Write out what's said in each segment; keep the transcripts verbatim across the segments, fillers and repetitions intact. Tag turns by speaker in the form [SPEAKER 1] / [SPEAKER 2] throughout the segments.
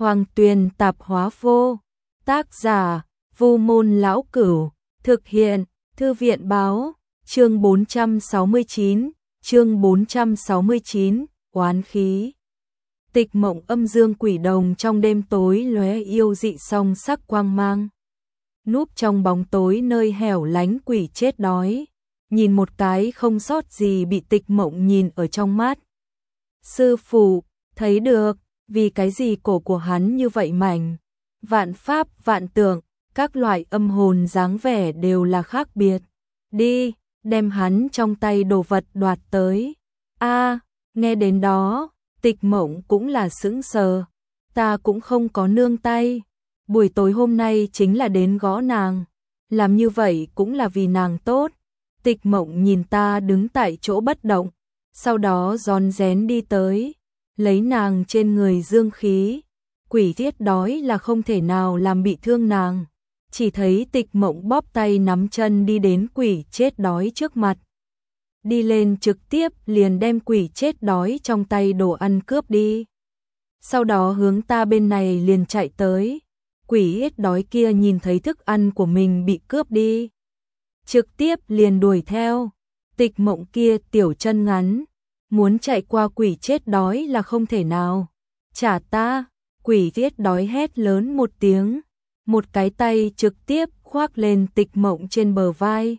[SPEAKER 1] Hoàng Tuyền Tạp Hóa Vô. Tác giả Vu Môn Lão Cửu. Thực hiện Thư viện Báo. Chương bốn trăm sáu mươi chín. Chương bốn trăm sáu mươi chín. Oán khí. Tịch mộng âm dương quỷ đồng trong đêm tối lóe yêu dị song sắc quang mang. Núp trong bóng tối nơi hẻo lánh quỷ chết đói. Nhìn một cái không sót gì bị tịch mộng nhìn ở trong mắt. Sư phụ, thấy được, vì cái gì cổ của hắn như vậy mảnh. Vạn pháp, vạn tượng, các loại âm hồn dáng vẻ đều là khác biệt. Đi, đem hắn trong tay đồ vật đoạt tới. A, nghe đến đó, tịch mộng cũng là sững sờ. Ta cũng không có nương tay. Buổi tối hôm nay chính là đến gõ nàng. Làm như vậy cũng là vì nàng tốt. Tịch mộng nhìn ta đứng tại chỗ bất động. Sau đó rón rén đi tới. Lấy nàng trên người dương khí. Quỷ thiết đói là không thể nào làm bị thương nàng. Chỉ thấy tịch mộng bóp tay nắm chân đi đến quỷ chết đói trước mặt. Đi lên trực tiếp liền đem quỷ chết đói trong tay đồ ăn cướp đi. Sau đó hướng ta bên này liền chạy tới. Quỷ chết đói kia nhìn thấy thức ăn của mình bị cướp đi. Trực tiếp liền đuổi theo. Tịch mộng kia tiểu chân ngắn. Muốn chạy qua quỷ chết đói là không thể nào. Trả ta. Quỷ chết đói hét lớn một tiếng. Một cái tay trực tiếp khoác lên tịch mộng trên bờ vai.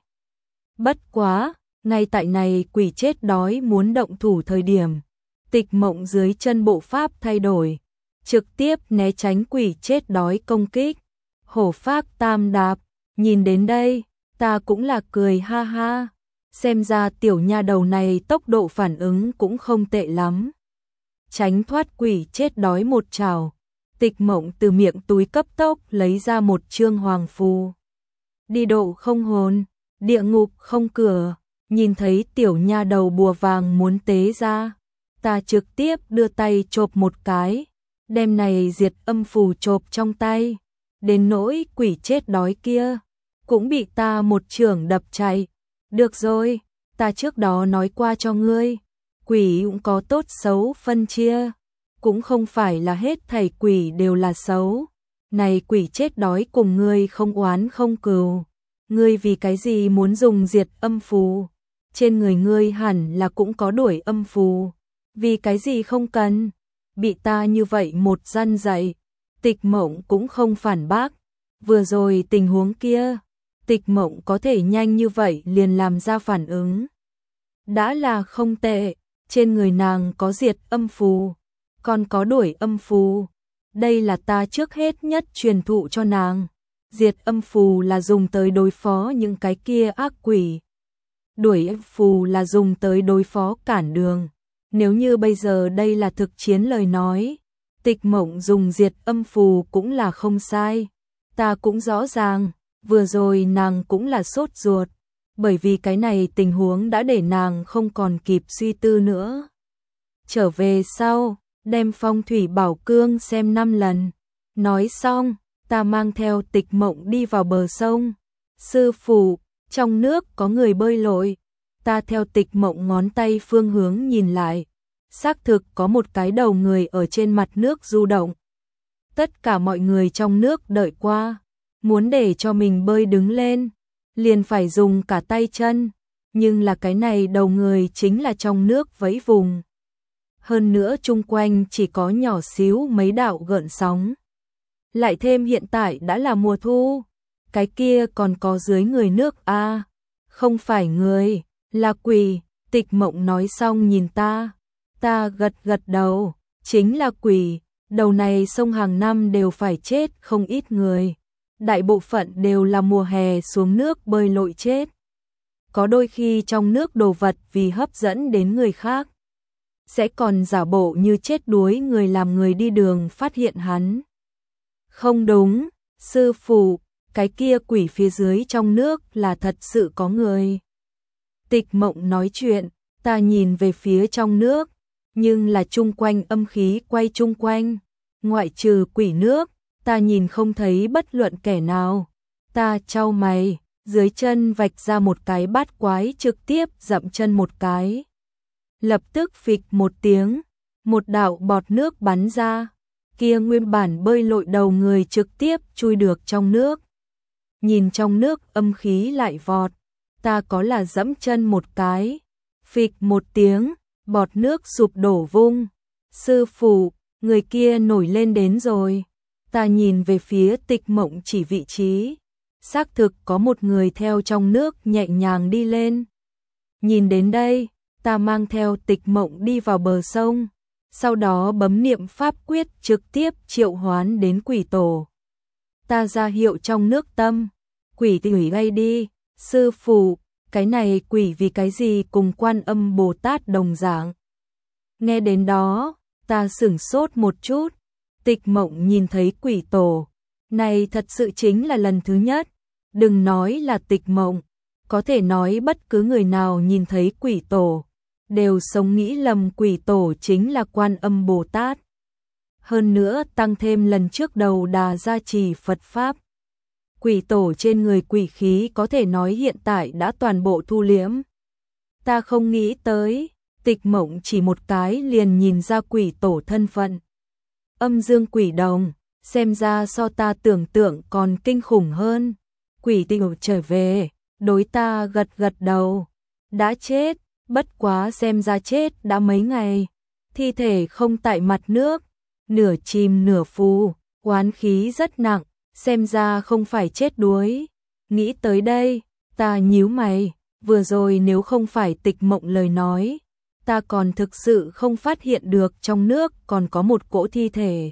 [SPEAKER 1] Bất quá, ngay tại này quỷ chết đói muốn động thủ thời điểm. Tịch mộng dưới chân bộ pháp thay đổi. Trực tiếp né tránh quỷ chết đói công kích. Hổ phác tam đạp. Nhìn đến đây, ta cũng là cười ha ha. Xem ra tiểu nha đầu này tốc độ phản ứng cũng không tệ lắm. Tránh thoát quỷ chết đói một trào. Tịch mộng từ miệng túi cấp tốc lấy ra một chương hoàng phù. Đi độ không hồn, địa ngục không cửa. Nhìn thấy tiểu nha đầu bùa vàng muốn tế ra. Ta trực tiếp đưa tay chộp một cái. Đem này diệt âm phù chộp trong tay. Đến nỗi quỷ chết đói kia. Cũng bị ta một chưởng đập chạy. Được rồi, ta trước đó nói qua cho ngươi. Quỷ cũng có tốt xấu phân chia. Cũng không phải là hết thảy quỷ đều là xấu. Này quỷ chết đói cùng ngươi không oán không cừu. Ngươi vì cái gì muốn dùng diệt âm phù? Trên người ngươi hẳn là cũng có đuổi âm phù. Vì cái gì không cần? Bị ta như vậy một răn dạy. Tịch mộng cũng không phản bác. Vừa rồi tình huống kia. Tịch mộng có thể nhanh như vậy liền làm ra phản ứng. Đã là không tệ. Trên người nàng có diệt âm phù. Còn có đuổi âm phù. Đây là ta trước hết nhất truyền thụ cho nàng. Diệt âm phù là dùng tới đối phó những cái kia ác quỷ. Đuổi âm phù là dùng tới đối phó cản đường. Nếu như bây giờ đây là thực chiến lời nói. Tịch mộng dùng diệt âm phù cũng là không sai. Ta cũng rõ ràng. Vừa rồi nàng cũng là sốt ruột. Bởi vì cái này tình huống đã để nàng không còn kịp suy tư nữa. Trở về sau. Đem phong thủy bảo cương xem năm lần. Nói xong, ta mang theo tịch mộng đi vào bờ sông. Sư phụ, trong nước có người bơi lội. Ta theo tịch mộng ngón tay phương hướng nhìn lại. Xác thực có một cái đầu người ở trên mặt nước du động. Tất cả mọi người trong nước đợi qua. Muốn để cho mình bơi đứng lên. Liền phải dùng cả tay chân. Nhưng là cái này đầu người chính là trong nước vẫy vùng. Hơn nữa chung quanh chỉ có nhỏ xíu mấy đạo gợn sóng. Lại thêm hiện tại đã là mùa thu. Cái kia còn có dưới người nước a à, không phải người, là quỷ. Tịch mộng nói xong nhìn ta. Ta gật gật đầu, chính là quỷ. Đầu này sông hàng năm đều phải chết không ít người. Đại bộ phận đều là mùa hè xuống nước bơi lội chết. Có đôi khi trong nước đồ vật vì hấp dẫn đến người khác. Sẽ còn giả bộ như chết đuối người làm người đi đường phát hiện hắn. Không đúng, sư phụ, cái kia quỷ phía dưới trong nước là thật sự có người. Tịch mộng nói chuyện, ta nhìn về phía trong nước, nhưng là chung quanh âm khí quay chung quanh. Ngoại trừ quỷ nước, ta nhìn không thấy bất luận kẻ nào. Ta chau mày, dưới chân vạch ra một cái bát quái trực tiếp dậm chân một cái. Lập tức phịch một tiếng, một đạo bọt nước bắn ra. kia nguyên bản bơi lội đầu người trực tiếp chui được trong nước. Nhìn trong nước âm khí lại vọt, ta có là dẫm chân một cái, phịch một tiếng, bọt nước sụp đổ vung. Sư phụ, người kia nổi lên đến rồi. Ta nhìn về phía Tịch Mộng chỉ vị trí, xác thực có một người theo trong nước nhẹ nhàng đi lên. Nhìn đến đây, ta mang theo Tịch Mộng đi vào bờ sông, sau đó bấm niệm pháp quyết trực tiếp triệu hoán đến quỷ tổ. Ta ra hiệu trong nước tâm, quỷ tỉ gây đi, sư phụ, cái này quỷ vì cái gì cùng Quan Âm Bồ Tát đồng dạng. Nghe đến đó, ta sửng sốt một chút, Tịch Mộng nhìn thấy quỷ tổ, này thật sự chính là lần thứ nhất, đừng nói là Tịch Mộng, có thể nói bất cứ người nào nhìn thấy quỷ tổ, đều sống nghĩ lầm quỷ tổ chính là Quan Âm Bồ Tát. Hơn nữa tăng thêm lần trước đầu đà gia trì Phật Pháp. Quỷ tổ trên người quỷ khí có thể nói hiện tại đã toàn bộ thu liễm. Ta không nghĩ tới, Tịch Mộng chỉ một cái liền nhìn ra quỷ tổ thân phận. Âm dương quỷ đồng, xem ra so ta tưởng tượng còn kinh khủng hơn. Quỷ tiểu trở về, đối ta gật gật đầu. Đã chết, bất quá xem ra chết đã mấy ngày. Thi thể không tại mặt nước, nửa chìm nửa phù, oán khí rất nặng, xem ra không phải chết đuối. Nghĩ tới đây, ta nhíu mày, vừa rồi nếu không phải Tịch Mộng lời nói, ta còn thực sự không phát hiện được trong nước còn có một cỗ thi thể.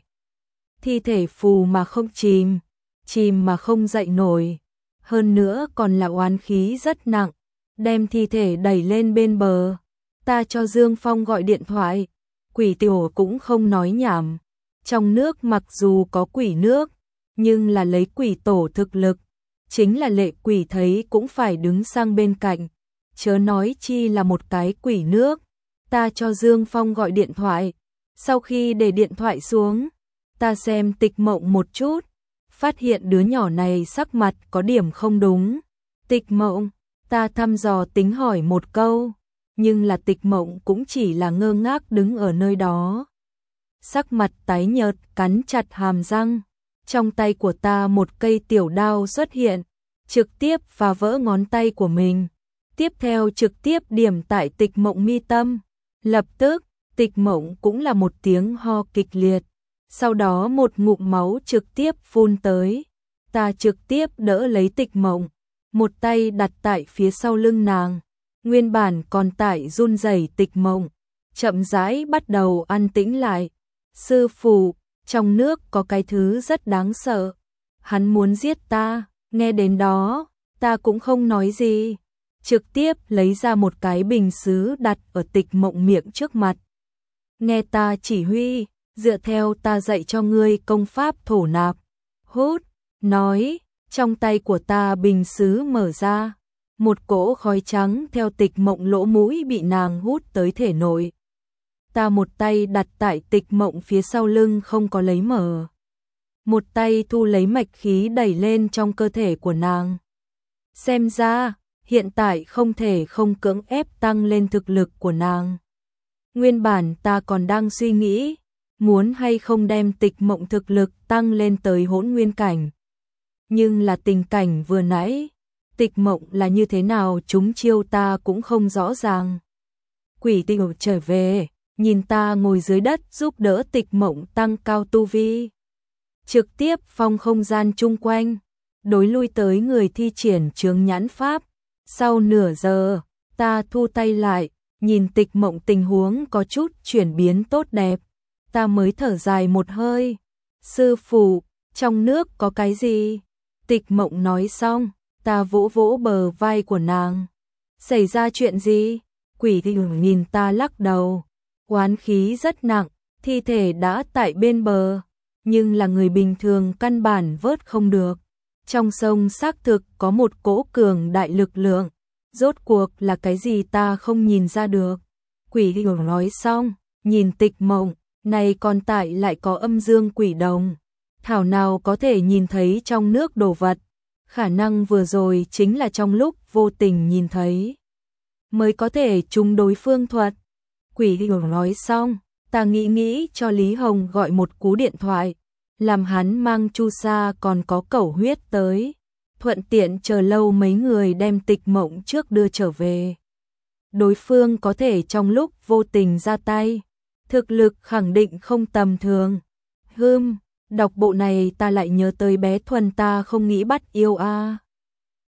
[SPEAKER 1] Thi thể phù mà không chìm, chìm mà không dậy nổi, hơn nữa còn là oán khí rất nặng, đem thi thể đẩy lên bên bờ. Ta cho Dương Phong gọi điện thoại, quỷ tiểu cũng không nói nhảm. Trong nước mặc dù có quỷ nước, nhưng là lấy quỷ tổ thực lực, chính là lệ quỷ thấy cũng phải đứng sang bên cạnh, chớ nói chi là một cái quỷ nước. Ta cho Dương Phong gọi điện thoại, sau khi để điện thoại xuống, ta xem Tịch Mộng một chút, phát hiện đứa nhỏ này sắc mặt có điểm không đúng. Tịch Mộng, ta thăm dò tính hỏi một câu, nhưng là Tịch Mộng cũng chỉ là ngơ ngác đứng ở nơi đó. Sắc mặt tái nhợt, cắn chặt hàm răng, trong tay của ta một cây tiểu đao xuất hiện, trực tiếp phá vỡ ngón tay của mình, tiếp theo trực tiếp điểm tại Tịch Mộng mi tâm. Lập tức, Tịch Mộng cũng là một tiếng ho kịch liệt, sau đó một ngụm máu trực tiếp phun tới. Ta trực tiếp đỡ lấy Tịch Mộng, một tay đặt tại phía sau lưng nàng, nguyên bản còn tại run rẩy Tịch Mộng, chậm rãi bắt đầu an tĩnh lại. Sư phụ, trong nước có cái thứ rất đáng sợ, hắn muốn giết ta. Nghe đến đó, ta cũng không nói gì, trực tiếp lấy ra một cái bình sứ đặt ở Tịch Mộng miệng trước mặt. Nghe ta chỉ huy, dựa theo ta dạy cho ngươi công pháp thổ nạp. Hút, nói, trong tay của ta bình sứ mở ra, một cỗ khói trắng theo Tịch Mộng lỗ mũi bị nàng hút tới thể nội. Ta một tay đặt tại Tịch Mộng phía sau lưng không có lấy mở, một tay thu lấy mạch khí đẩy lên trong cơ thể của nàng. Xem ra, hiện tại không thể không cưỡng ép tăng lên thực lực của nàng. Nguyên bản ta còn đang suy nghĩ, muốn hay không đem Tịch Mộng thực lực tăng lên tới hỗn nguyên cảnh. Nhưng là tình cảnh vừa nãy, Tịch Mộng là như thế nào chúng chiêu ta cũng không rõ ràng. Quỷ tiểu trở về, nhìn ta ngồi dưới đất giúp đỡ Tịch Mộng tăng cao tu vi. Trực tiếp phong không gian chung quanh, đối lui tới người thi triển chướng nhãn pháp. Sau nửa giờ, ta thu tay lại, nhìn Tịch Mộng tình huống có chút chuyển biến tốt đẹp. Ta mới thở dài một hơi. Sư phụ, trong nước có cái gì? Tịch Mộng nói xong, ta vỗ vỗ bờ vai của nàng. Xảy ra chuyện gì? Quỷ thì nhìn ta lắc đầu. Oán khí rất nặng, thi thể đã tại bên bờ, nhưng là người bình thường căn bản vớt không được. Trong sông xác thực có một cỗ cường đại lực lượng, rốt cuộc là cái gì ta không nhìn ra được. Quỷ thì nói xong, nhìn Tịch Mộng, này còn tại lại có âm dương quỷ đồng. Thảo nào có thể nhìn thấy trong nước đồ vật, khả năng vừa rồi chính là trong lúc vô tình nhìn thấy, mới có thể trúng đối phương thuật. Quỷ thì nói xong, Ta nghĩ nghĩ cho Lý Hồng gọi một cú điện thoại, làm hắn mang Chu Sa còn có Cẩu Huyết tới, thuận tiện chờ lâu mấy người đem Tịch Mộng trước đưa trở về. Đối phương có thể trong lúc vô tình ra tay, thực lực khẳng định không tầm thường. Hừm, đọc bộ này ta lại nhớ tới bé Thuần ta không nghĩ bắt yêu a.